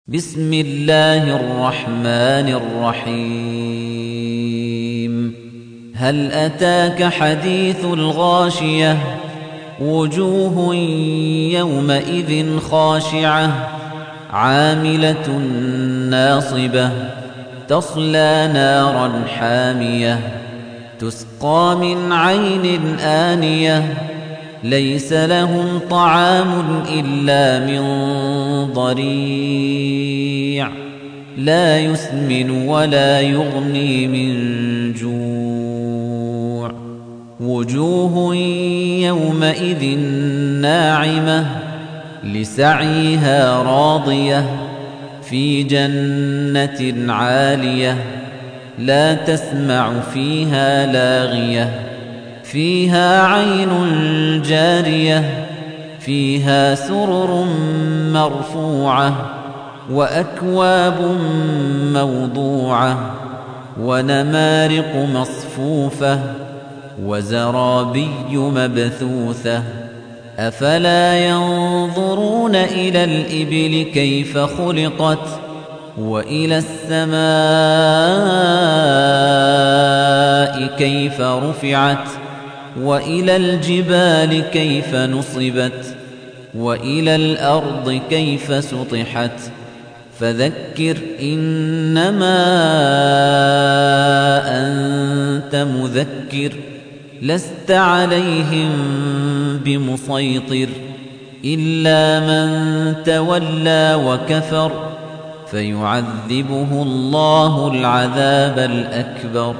بسم الله الرحمن الرحيم هل أتاك حديث الغاشية وجوه يومئذ خاشعة عاملة ناصبة تصلى نارا حامية تسقى من عين آنية ليس لهم طعام إلا من ضريع لا يسمن ولا يغني من جوع وجوه يومئذ ناعمة لسعيها راضية في جنة عالية لا تسمع فيها لاغية فيها عين جارية فيها سرر مرفوعة وأكواب موضوعة ونمارق مصفوفة وزرابي مبثوثة أفلا ينظرون إلى الإبل كيف خلقت وإلى السماء كيف رفعت وإلى الجبال كيف نصبت وإلى الأرض كيف سطحت فذكر إنما أنت مذكر لست عليهم بمسيطر إلا من تولى وكفر فيعذبه الله العذاب الأكبر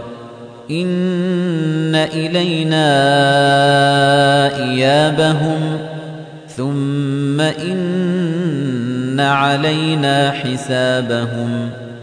إن إلينا إيابهم ثم إن علينا حسابهم